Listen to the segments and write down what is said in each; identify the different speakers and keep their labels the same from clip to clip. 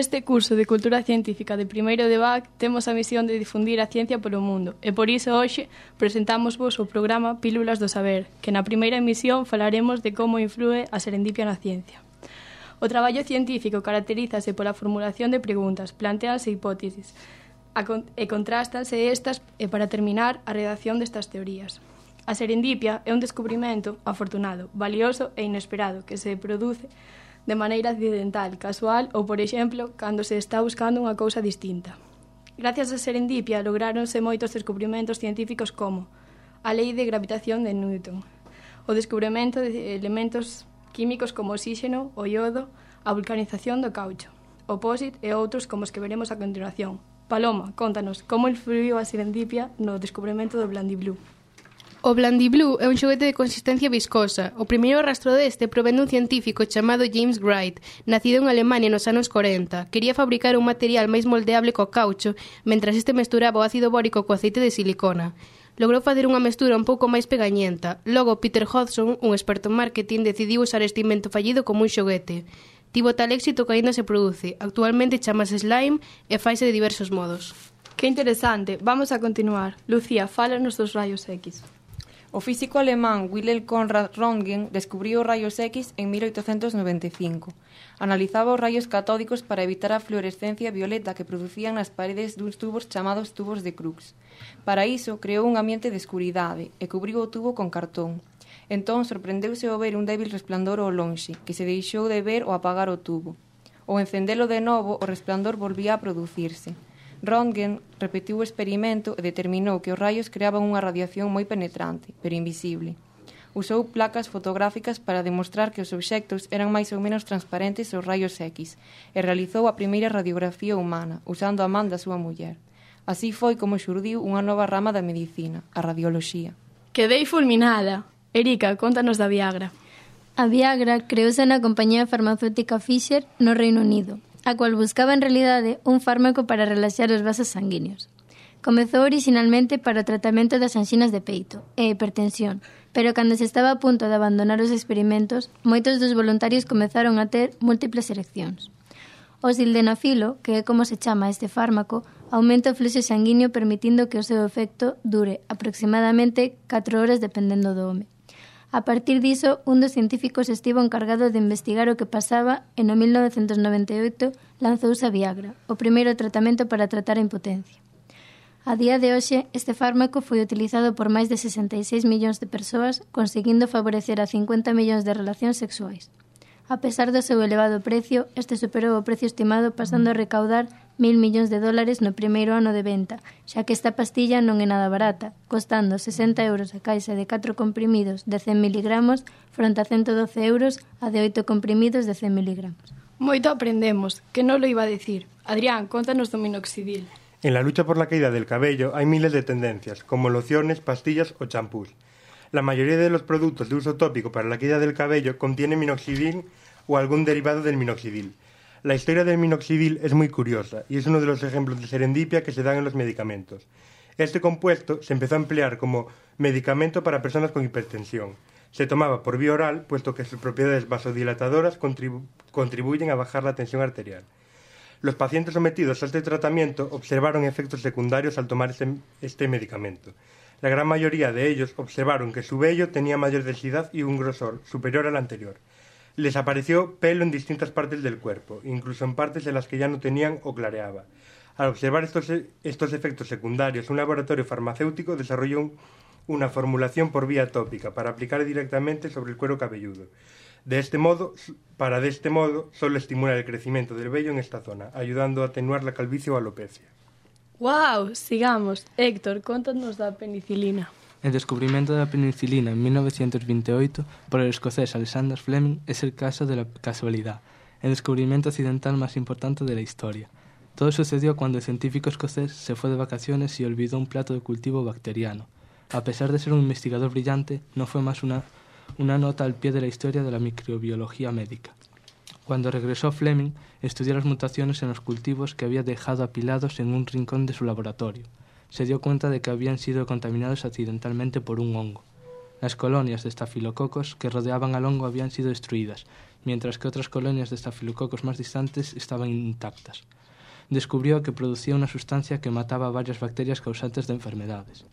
Speaker 1: Neste curso de Cultura Científica de primeiro de BAC temos a misión de difundir a ciencia polo mundo e por iso hoxe presentámosvos o programa Pílulas do Saber, que na primeira emisión falaremos de como inflúe a serendipia na ciencia. O traballo científico caracterízase pola formulación de preguntas, planteanse hipótesis e contrastanse estas e para terminar a redacción destas teorías. A serendipia é un descubrimento afortunado, valioso e inesperado que se produce de maneira accidental, casual ou, por exemplo, cando se está buscando unha cousa distinta. Gracias á serendipia lográronse moitos descubrimentos científicos como a lei de gravitación de Newton, o descubrimento de elementos químicos como o oxígeno, o iodo, a vulcanización do caucho, o POSIT e outros como os que veremos a continuación. Paloma, contanos, como influiu a serendipia no descubrimento do Blandiblue?
Speaker 2: O Blandiblue é un xoguete de consistencia viscosa. O primeiro rastro deste provén dun científico chamado James Wright, nacido en Alemania nos anos 40. Quería fabricar un material máis moldeable co caucho, mentras este mesturaba o ácido bórico co aceite de silicona. Logrou facer unha mestura un pouco máis pegañenta. Logo, Peter Hodgson, un experto en marketing, decidiu usar este invento fallido como un xoguete. Tivo tal éxito que aínda se produce. Actualmente chamase slime e faise de diversos modos.
Speaker 1: Que interesante. Vamos a continuar. Lucía, fálanos dos rayos X.
Speaker 3: O físico alemán Wilhelm Conrad Röntgen descubriu os rayos X en 1895. Analizaba os rayos catódicos para evitar a fluorescencia violeta que producían nas paredes duns tubos chamados tubos de Crookes. Para iso, creou un ambiente de escuridade e cubriu o tubo con cartón. Entón, sorprendeuse ao ver un débil resplandor ao lonxe, que se deixou de ver ao apagar o tubo. Ao encendelo de novo, o resplandor volvía a producirse. Röntgen repetiu o experimento e determinou que os raios creaban unha radiación moi penetrante, pero invisible. Usou placas fotográficas para demostrar que os obxectos eran máis ou menos transparentes aos raios X e realizou a primeira radiografía humana, usando a man da súa muller. Así foi como xurdiu unha nova rama da medicina, a radioloxía.
Speaker 1: Quedei fulminada. Erika, contanos da Viagra.
Speaker 4: A Viagra creouse na compañía farmacéutica Pfizer no Reino Unido, a cual buscaba en realidade un fármaco para relaxar os vasos sanguíneos. Comezou originalmente para o tratamento das anxinas de peito e hipertensión, pero cando se estaba a punto de abandonar os experimentos, moitos dos voluntarios comezaron a ter múltiples ereccións. O sildenafilo, que é como se chama este fármaco, aumenta o fluxo sanguíneo permitindo que o seu efecto dure aproximadamente 4 horas dependendo do home. A partir diso, un dos científicos estivo encargado de investigar o que pasaba e no 1998 lanzouse a Viagra, o primeiro tratamento para tratar a impotencia. A día de hoxe, este fármaco foi utilizado por máis de 66 millóns de persoas, conseguindo favorecer a 50 millóns de relacións sexuais. A pesar do seu elevado precio, este superou o precio estimado pasando a recaudar 1.000 millóns de dólares no primeiro ano de venta, xa que esta pastilla non é nada barata, costando 60 euros a caixa de 4 comprimidos de 100 miligramos fronte a 112 euros a de 8 comprimidos de 100 miligramos.
Speaker 1: Moito aprendemos, que non lo iba a decir. Adrián, contanos do minoxidil.
Speaker 5: En la lucha por la caída del cabello hay miles de tendencias, como lociones, pastillas o champús. La mayoría de los productos de uso tópico para la caída del cabello contienen minoxidil o algún derivado del minoxidil. La historia del minoxidil es muy curiosa y es uno de los ejemplos de serendipia que se dan en los medicamentos. Este compuesto se empezó a emplear como medicamento para personas con hipertensión. Se tomaba por vía oral, puesto que sus propiedades vasodilatadoras contribuyen a bajar la tensión arterial. Los pacientes sometidos a este tratamiento observaron efectos secundarios al tomar este medicamento. La gran mayoría de ellos observaron que su vello tenía mayor densidad y un grosor superior al anterior. Les apareció pelo en distintas partes del cuerpo, incluso en partes en las que ya no tenían o clareaba. Al observar estos efectos secundarios, un laboratorio farmacéutico desarrolló una formulación por vía tópica para aplicar directamente sobre el cuero cabelludo. De este modo, solo estimula el crecimiento del vello en esta zona, ayudando a atenuar la calvicie o alopecia.
Speaker 1: ¡Wow! Sigamos. Héctor, contanos da penicilina.
Speaker 6: El descubrimiento de la penicilina en 1928 por el escocés Alexander Fleming es el caso de la casualidad, el descubrimiento occidental más importante de la historia. Todo sucedió cuando el científico escocés se fue de vacaciones y olvidó un plato de cultivo bacteriano. A pesar de ser un investigador brillante, no fue más una nota al pie de la historia de la microbiología médica. Cuando regresó Fleming, estudió las mutaciones en los cultivos que había dejado apilados en un rincón de su laboratorio. Se dio cuenta de que habían sido contaminados accidentalmente por un hongo. Las colonias de estafilococos que rodeaban al hongo habían sido destruidas, mientras que otras colonias de estafilococos más distantes estaban intactas. Descubrió que producía una sustancia que mataba a varias bacterias causantes de enfermedades.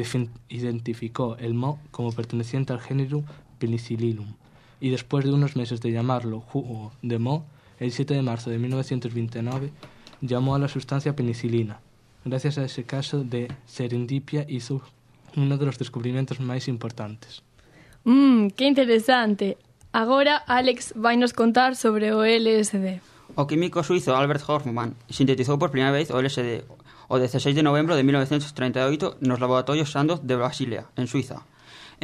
Speaker 6: Identificó el moho como perteneciente al género Penicillium, y después de unos meses de llamarlo jugo de moho, el 7 de marzo de 1929 llamó a la sustancia penicilina. Gracias a ese caso de serendipia hizo uno de los descubrimientos máis importantes.
Speaker 1: Que interesante. Agora Alex vai nos contar sobre o LSD.
Speaker 7: O químico suizo Albert Hofmann sintetizou por primeira vez o LSD o 16 de novembro de 1938 nos laboratorios Sandoz de Basilea, en Suiza. En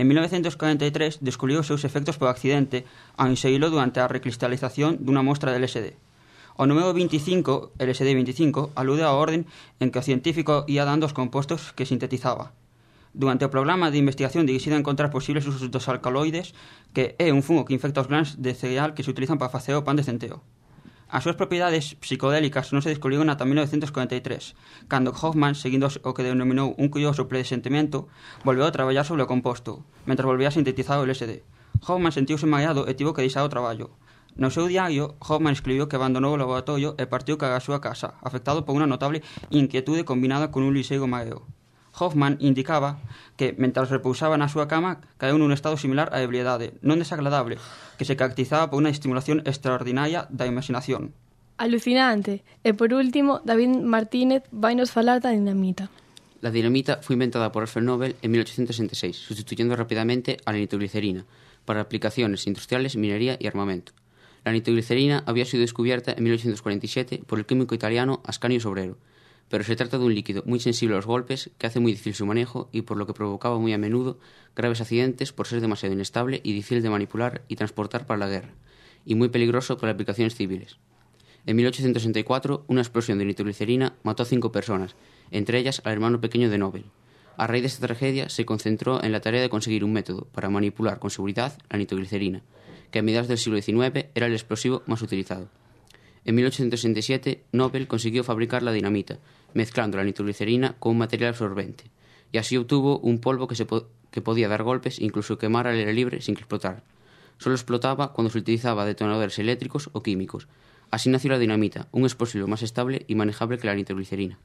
Speaker 7: 1943 descubriu os seus efectos por accidente ao inserilo durante a recristalización dunha mostra de LSD. O número 25, LSD-25, alude ao orden en que o científico ia dando os compostos que sintetizaba. Durante o programa de investigación dirixido a encontrar posibles usos dos alcaloides, que é un fungo que infecta os grans de cereal que se utilizan para facer o pan de centeo. As súas propiedades psicodélicas non se descubriron ata 1943, cando Hoffman, seguindo o que denominou un curioso presentimento, volveu a traballar sobre o composto, mentre volvía a sintetizar o LSD. Hoffman sentiuse mareado e tivo que deixar o traballo. No seu diario, Hoffman escribiu que abandonou o laboratorio e partiu cara a súa casa, afectado por unha notable inquietude combinada con un liseiro mareo. Hoffman indicaba que, mentre repousaba na súa cama, caeu nun estado similar á ebriedade, non desagradable, que se caracterizaba por unha estimulación extraordinaria da imaginación.
Speaker 1: Alucinante. E por último, David Martínez vai nos falar da dinamita.
Speaker 8: La dinamita fue inventada por Alfred Nobel en 1866, sustituyendo rápidamente a la nitroglicerina para aplicaciones industriales, minería y armamento. La nitroglicerina había sido descubierta en 1847 por el químico italiano Ascanio Sobrero, pero se trata de un líquido muy sensible a los golpes, que hace muy difícil su manejo y por lo que provocaba muy a menudo graves accidentes por ser demasiado inestable y difícil de manipular y transportar para la guerra, y muy peligroso para aplicaciones civiles. En 1864, una explosión de nitroglicerina mató a 5 personas, entre ellas al hermano pequeño de Nobel. A raíz de esta tragedia se concentró en la tarea de conseguir un método para manipular con seguridad la nitroglicerina, que a mediados del siglo XIX era el explosivo más utilizado. En 1867, Nobel consiguió fabricar la dinamita, mezclando la nitroglicerina con un material absorbente, y así obtuvo un polvo que podía dar golpes e incluso quemar al aire libre sin que explotara. Solo explotaba cuando se utilizaba detonadores eléctricos o químicos. Así nació la dinamita, un explosivo más estable y manejable que la nitroglicerina.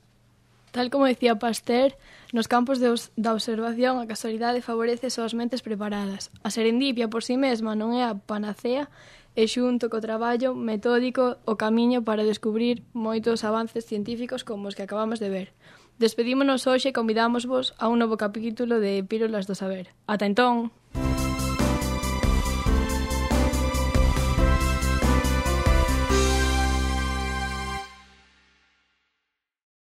Speaker 1: Tal como decía Pasteur, nos campos da observación a casualidade favorece só as mentes preparadas. A serendipia por si mesma non é a panacea e xunto co traballo metódico o camiño para descubrir moitos avances científicos como os que acabamos de ver. Despedímonos hoxe e convidámosvos a un novo capítulo de Pílulas do Saber. Ata entón!